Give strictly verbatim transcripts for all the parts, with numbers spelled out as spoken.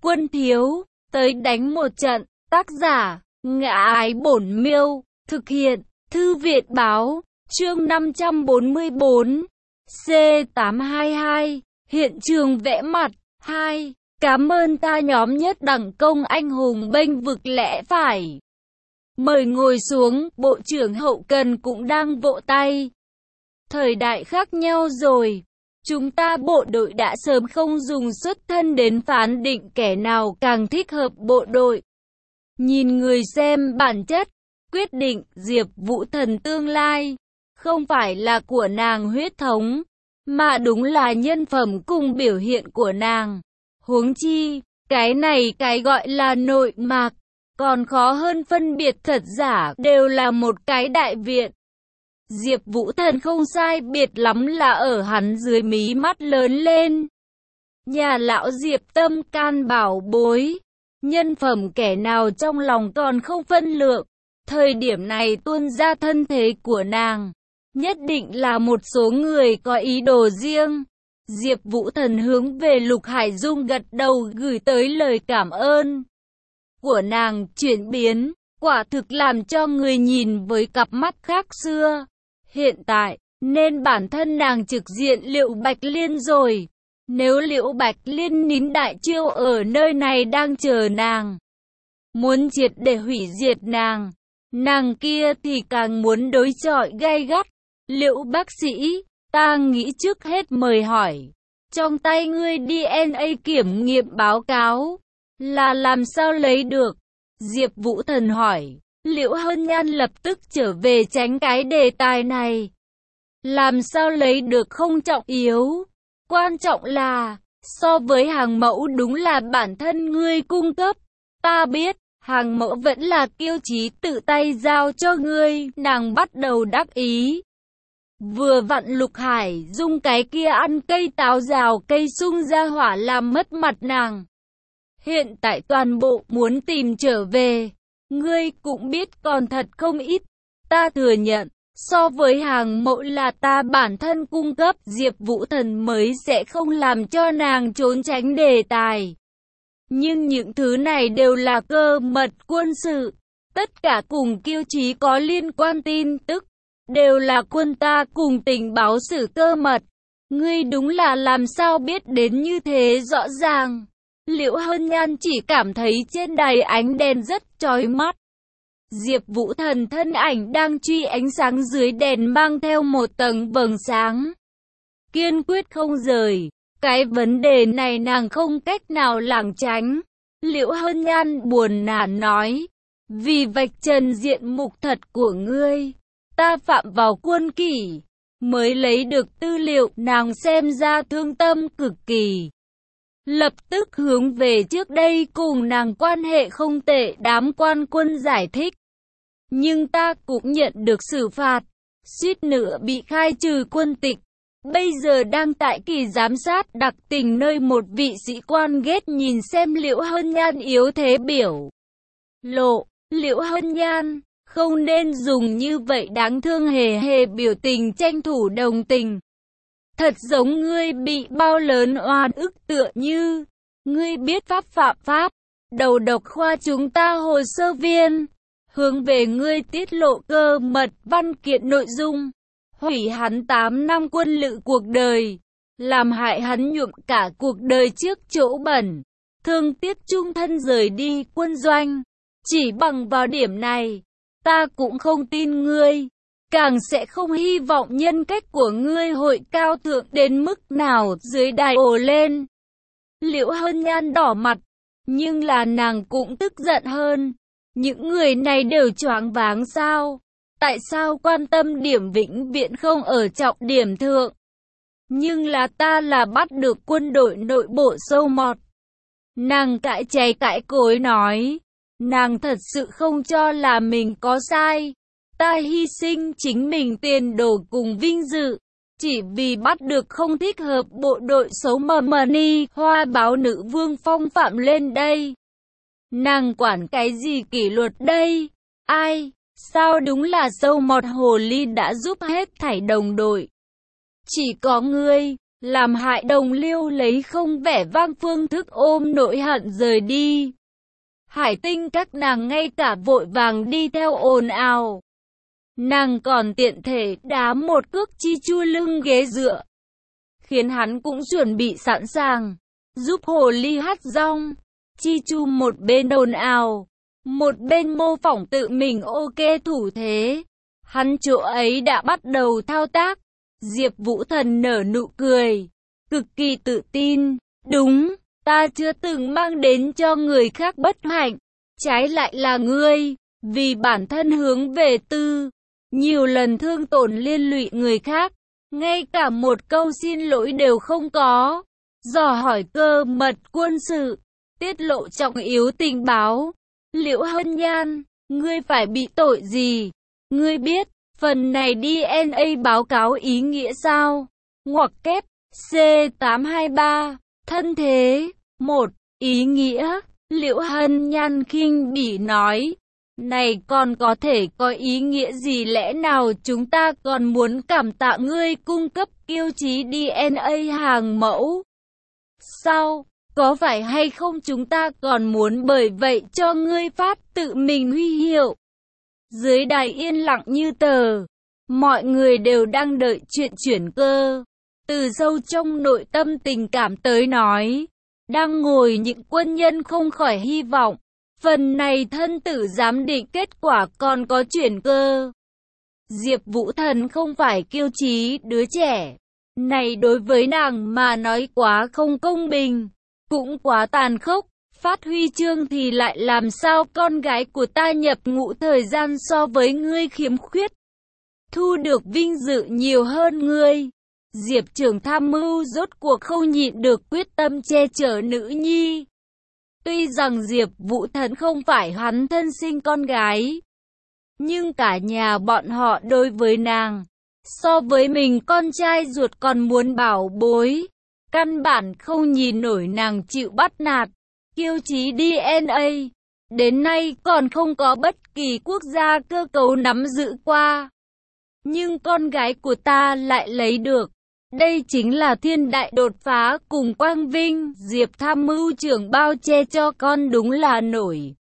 Quân thiếu, tới đánh một trận. Tác giả, Ngã Ái Bổn Miêu. Thực hiện, Thư viện báo. Chương năm trăm bốn mươi bốn. C tám hai hai. Hiện trường vẽ mặt. hai. Cảm ơn ta nhóm nhất đẳng công anh hùng bênh vực lẽ phải. Mời ngồi xuống, bộ trưởng hậu cần cũng đang vỗ tay. Thời đại khác nhau rồi. Chúng ta bộ đội đã sớm không dùng xuất thân đến phán định kẻ nào càng thích hợp bộ đội. Nhìn người xem bản chất, quyết định Diệp Vũ Thần tương lai, không phải là của nàng huyết thống, mà đúng là nhân phẩm cùng biểu hiện của nàng. Huống chi, cái này cái gọi là nội mạc, còn khó hơn phân biệt thật giả, đều là một cái đại viện. Diệp Vũ Thần không sai biệt lắm là ở hắn dưới mí mắt lớn lên. Nhà lão Diệp tâm can bảo bối, nhân phẩm kẻ nào trong lòng còn không phân lượng. Thời điểm này tuôn ra thân thế của nàng, nhất định là một số người có ý đồ riêng. Diệp Vũ Thần hướng về Lục Hải Dung gật đầu gửi tới lời cảm ơn của nàng. Chuyển biến, quả thực làm cho người nhìn với cặp mắt khác xưa. Hiện tại, nên bản thân nàng trực diện Liễu Bạch Liên rồi. Nếu Liễu Bạch Liên nín đại chiêu ở nơi này đang chờ nàng, muốn triệt để hủy diệt nàng, nàng kia thì càng muốn đối chọi gay gắt. Liễu bác sĩ, ta nghĩ trước hết mời hỏi, trong tay ngươi đê en a kiểm nghiệm báo cáo là làm sao lấy được? Diệp Vũ Thần hỏi. Liễu Hân Nhan lập tức trở về tránh cái đề tài này. Làm sao lấy được không trọng yếu, quan trọng là, so với hàng mẫu đúng là bản thân ngươi cung cấp. Ta biết, hàng mẫu vẫn là Kiêu Chí tự tay giao cho ngươi. Nàng bắt đầu đắc ý. Vừa vặn Lục Hải Dung cái kia ăn cây táo rào cây sung ra hỏa làm mất mặt nàng. Hiện tại toàn bộ muốn tìm trở về. Ngươi cũng biết còn thật không ít. Ta thừa nhận, so với hàng mẫu là ta bản thân cung cấp, Diệp Vũ Thần mới sẽ không làm cho nàng trốn tránh đề tài. Nhưng những thứ này đều là cơ mật quân sự. Tất cả cùng Kiêu Chí có liên quan tin tức, đều là quân ta cùng tình báo sử cơ mật. Ngươi đúng là làm sao biết đến như thế rõ ràng. Liễu Hân Nhan chỉ cảm thấy trên đài ánh đèn rất chói mắt. Diệp Vũ Thần thân ảnh đang truy ánh sáng dưới đèn mang theo một tầng vầng sáng. Kiên quyết không rời. Cái vấn đề này nàng không cách nào lảng tránh. Liễu Hân Nhan buồn nản nói. Vì vạch trần diện mục thật của ngươi, ta phạm vào quân kỷ, mới lấy được tư liệu. Nàng xem ra thương tâm cực kỳ. Lập tức hướng về trước đây cùng nàng quan hệ không tệ đám quan quân giải thích. Nhưng ta cũng nhận được xử phạt, suýt nữa bị khai trừ quân tịch. Bây giờ đang tại kỳ giám sát đặc tình nơi một vị sĩ quan ghét nhìn xem Liễu Hân Nhan yếu thế biểu lộ. Liễu Hân Nhan, không nên dùng như vậy đáng thương hề hề biểu tình tranh thủ đồng tình. Thật giống ngươi bị bao lớn oan ức tựa như, ngươi biết pháp phạm pháp, đầu độc khoa chúng ta hồ sơ viên, hướng về ngươi tiết lộ cơ mật văn kiện nội dung, hủy hắn tám năm quân lự cuộc đời, làm hại hắn nhuộm cả cuộc đời trước chỗ bẩn, thương tiếc chung thân rời đi quân doanh. Chỉ bằng vào điểm này, ta cũng không tin ngươi. Càng sẽ không hy vọng nhân cách của ngươi hội cao thượng đến mức nào dưới đài ồ lên. Liễu Hân Nhan đỏ mặt, nhưng là nàng cũng tức giận hơn. Những người này đều choáng váng sao? Tại sao quan tâm điểm vĩnh viễn không ở trọng điểm thượng? Nhưng là ta là bắt được quân đội nội bộ sâu mọt. Nàng cãi cháy cãi cối nói, nàng thật sự không cho là mình có sai. Ta hy sinh chính mình tiền đồ cùng vinh dự, chỉ vì bắt được không thích hợp bộ đội xấu mờ mờ ni hoa báo nữ vương phong phạm lên đây. Nàng quản cái gì kỷ luật đây? Ai? Sao đúng là sâu mọt hồ ly đã giúp hết thảy đồng đội. Chỉ có ngươi, làm hại đồng liêu lấy không vẻ vang phương thức ôm nỗi hận rời đi. Hải Tinh các nàng ngay cả vội vàng đi theo ồn ào. Nàng còn tiện thể đá một cước Chi Chu lưng ghế dựa, khiến hắn cũng chuẩn bị sẵn sàng, giúp hồ ly hát rong. Chi Chu một bên ồn ào, một bên mô phỏng tự mình ok thủ thế. Hắn chỗ ấy đã bắt đầu thao tác. Diệp Vũ Thần nở nụ cười, cực kỳ tự tin. Đúng, ta chưa từng mang đến cho người khác bất hạnh, trái lại là ngươi, vì bản thân hướng về tư, nhiều lần thương tổn liên lụy người khác, ngay cả một câu xin lỗi đều không có. Dò hỏi cơ mật quân sự, tiết lộ trọng yếu tình báo. Liễu Hân Nhan, ngươi phải bị tội gì? Ngươi biết phần này đê en a báo cáo ý nghĩa sao? Ngoặc kép C tám hai ba. Thân thế. Một. Ý nghĩa. Liễu Hân Nhan khinh bỉ nói. Này còn có thể có ý nghĩa gì, lẽ nào chúng ta còn muốn cảm tạ ngươi cung cấp tiêu chí đê en a hàng mẫu? Sao? Có phải hay không chúng ta còn muốn bởi vậy cho ngươi phát tự mình huy hiệu? Dưới đài yên lặng như tờ, mọi người đều đang đợi chuyện chuyển cơ. Từ sâu trong nội tâm tình cảm tới nói, đang ngồi những quân nhân không khỏi hy vọng, phần này thân tử giám định kết quả còn có chuyển cơ. Diệp Vũ Thần không phải kiêu chí đứa trẻ, này đối với nàng mà nói quá không công bình, cũng quá tàn khốc. Phát huy chương thì lại làm sao con gái của ta nhập ngũ thời gian so với ngươi khiếm khuyết, thu được vinh dự nhiều hơn ngươi. Diệp trưởng tham mưu rốt cuộc không nhịn được quyết tâm che chở nữ nhi. Tuy rằng Diệp Vũ Thần không phải hắn thân sinh con gái, nhưng cả nhà bọn họ đối với nàng, so với mình con trai ruột còn muốn bảo bối, căn bản không nhìn nổi nàng chịu bắt nạt. Tiêu chí đê en a, đến nay còn không có bất kỳ quốc gia cơ cấu nắm giữ qua. Nhưng con gái của ta lại lấy được. Đây chính là thiên đại đột phá cùng quang vinh. Diệp tham mưu trưởng bao che cho con đúng là nổi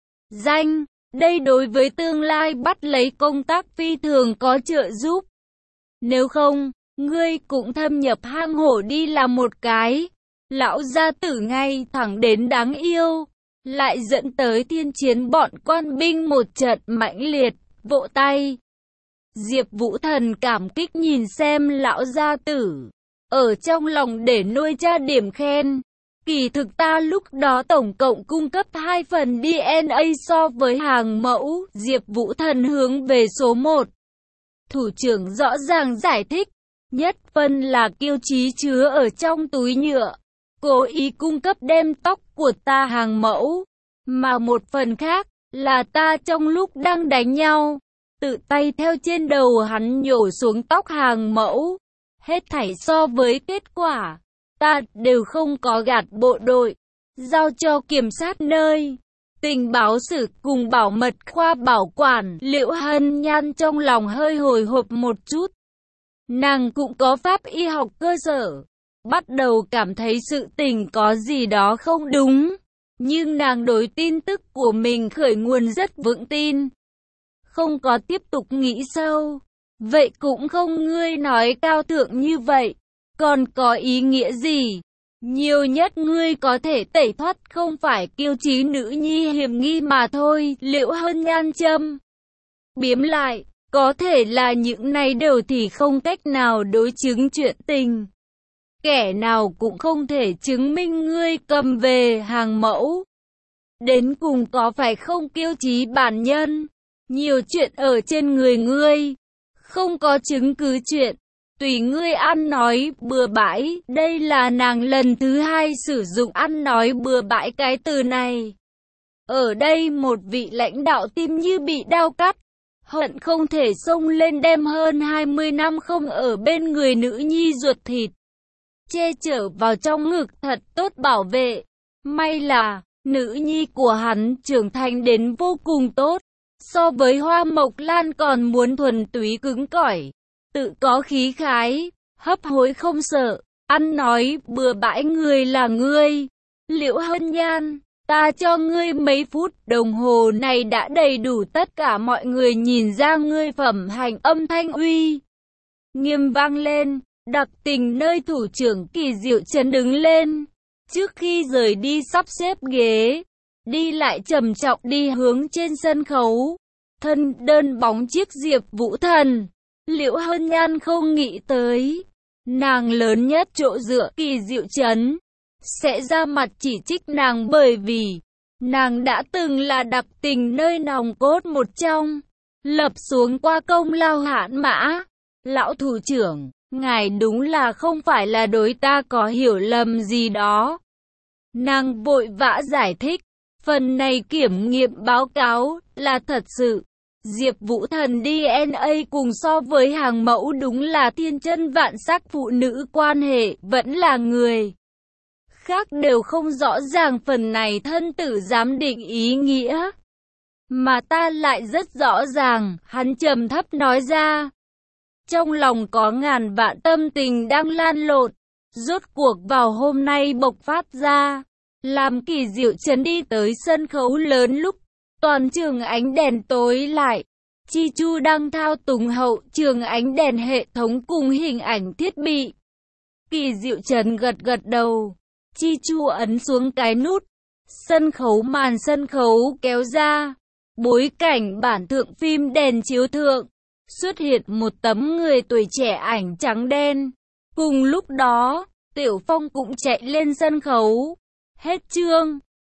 danh. Đây đối với tương lai bắt lấy công tác phi thường có trợ giúp. Nếu không, ngươi cũng thâm nhập hang hổ đi làm một cái lão gia tử ngay thẳng đến đáng yêu, lại dẫn tới thiên chiến bọn quan binh một trận mãnh liệt, vỗ tay. Diệp Vũ Thần cảm kích nhìn xem lão gia tử, ở trong lòng để nuôi cha điểm khen. Kỳ thực ta lúc đó tổng cộng cung cấp hai phần đê en a so với hàng mẫu. Diệp Vũ Thần hướng về số một. Thủ trưởng rõ ràng giải thích, nhất phần là kiêu chí chứa ở trong túi nhựa, cố ý cung cấp đem tóc của ta hàng mẫu, mà một phần khác là ta trong lúc đang đánh nhau, tự tay theo trên đầu hắn nhổ xuống tóc hàng mẫu. Hết thảy so với kết quả, ta đều không có gạt bộ đội, giao cho kiểm sát nơi tình báo sử cùng bảo mật khoa bảo quản. Liễu Hân Nhan trong lòng hơi hồi hộp một chút. Nàng cũng có pháp y học cơ sở, bắt đầu cảm thấy sự tình có gì đó không đúng, nhưng nàng đối tin tức của mình khởi nguồn rất vững tin, không có tiếp tục nghĩ sâu. Vậy cũng không, ngươi nói cao thượng như vậy, còn có ý nghĩa gì? Nhiều nhất ngươi có thể tẩy thoát không phải kiêu chí nữ nhi hiểm nghi mà thôi. Liễu Hân Nhan châm biếm lại, có thể là những này đều thì không cách nào đối chứng chuyện tình. Kẻ nào cũng không thể chứng minh ngươi cầm về hàng mẫu. Đến cùng có phải không kiêu chí bản nhân? Nhiều chuyện ở trên người ngươi, không có chứng cứ chuyện, tùy ngươi ăn nói bừa bãi. Đây là nàng lần thứ hai sử dụng ăn nói bừa bãi cái từ này. Ở đây một vị lãnh đạo tim như bị đao cắt, hận không thể xông lên đem hơn hai mươi năm không ở bên người nữ nhi ruột thịt, che chở vào trong ngực thật tốt bảo vệ. May là, nữ nhi của hắn trưởng thành đến vô cùng tốt, so với Hoa Mộc Lan còn muốn thuần túy cứng cỏi, tự có khí khái, hấp hối không sợ. ăn nói bừa bãi người là ngươi. Liễu Hân Nhan, ta cho ngươi mấy phút đồng hồ này đã đầy đủ, tất cả mọi người nhìn ra ngươi phẩm hành. Âm thanh uy nghiêm vang lên, đặc tình nơi thủ trưởng Kỳ Diệu Trấn đứng lên. Trước khi rời đi sắp xếp ghế, đi lại trầm trọng đi hướng trên sân khấu. Thân đơn bóng chiếc Diệp Vũ Thần. Liễu Hân Nhan không nghĩ tới, nàng lớn nhất chỗ dựa Kỳ Diệu Trấn sẽ ra mặt chỉ trích nàng, bởi vì nàng đã từng là đặc tình nơi nòng cốt một trong, lập xuống qua công lao hạn mã. Lão thủ trưởng, ngài đúng là không phải là đối ta có hiểu lầm gì đó. Nàng vội vã giải thích, phần này kiểm nghiệm báo cáo là thật sự. Diệp Vũ Thần đê en a cùng so với hàng mẫu đúng là thiên chân vạn sắc, phụ nữ quan hệ vẫn là người khác đều không rõ ràng phần này thân tử giám định ý nghĩa. Mà ta lại rất rõ ràng, hắn trầm thấp nói ra. Trong lòng có ngàn vạn tâm tình đang lan lộn, rốt cuộc vào hôm nay bộc phát ra. Làm Kỳ Diệu Trấn đi tới sân khấu lớn lúc toàn trường ánh đèn tối lại, Chi Chu đang thao túng hậu trường ánh đèn hệ thống cùng hình ảnh thiết bị. Kỳ Diệu Trấn gật gật đầu, Chi Chu ấn xuống cái nút, sân khấu màn sân khấu kéo ra, bối cảnh bản thượng phim đèn chiếu thượng, xuất hiện một tấm người tuổi trẻ ảnh trắng đen. Cùng lúc đó, Tiểu Phong cũng chạy lên sân khấu. Hết chương.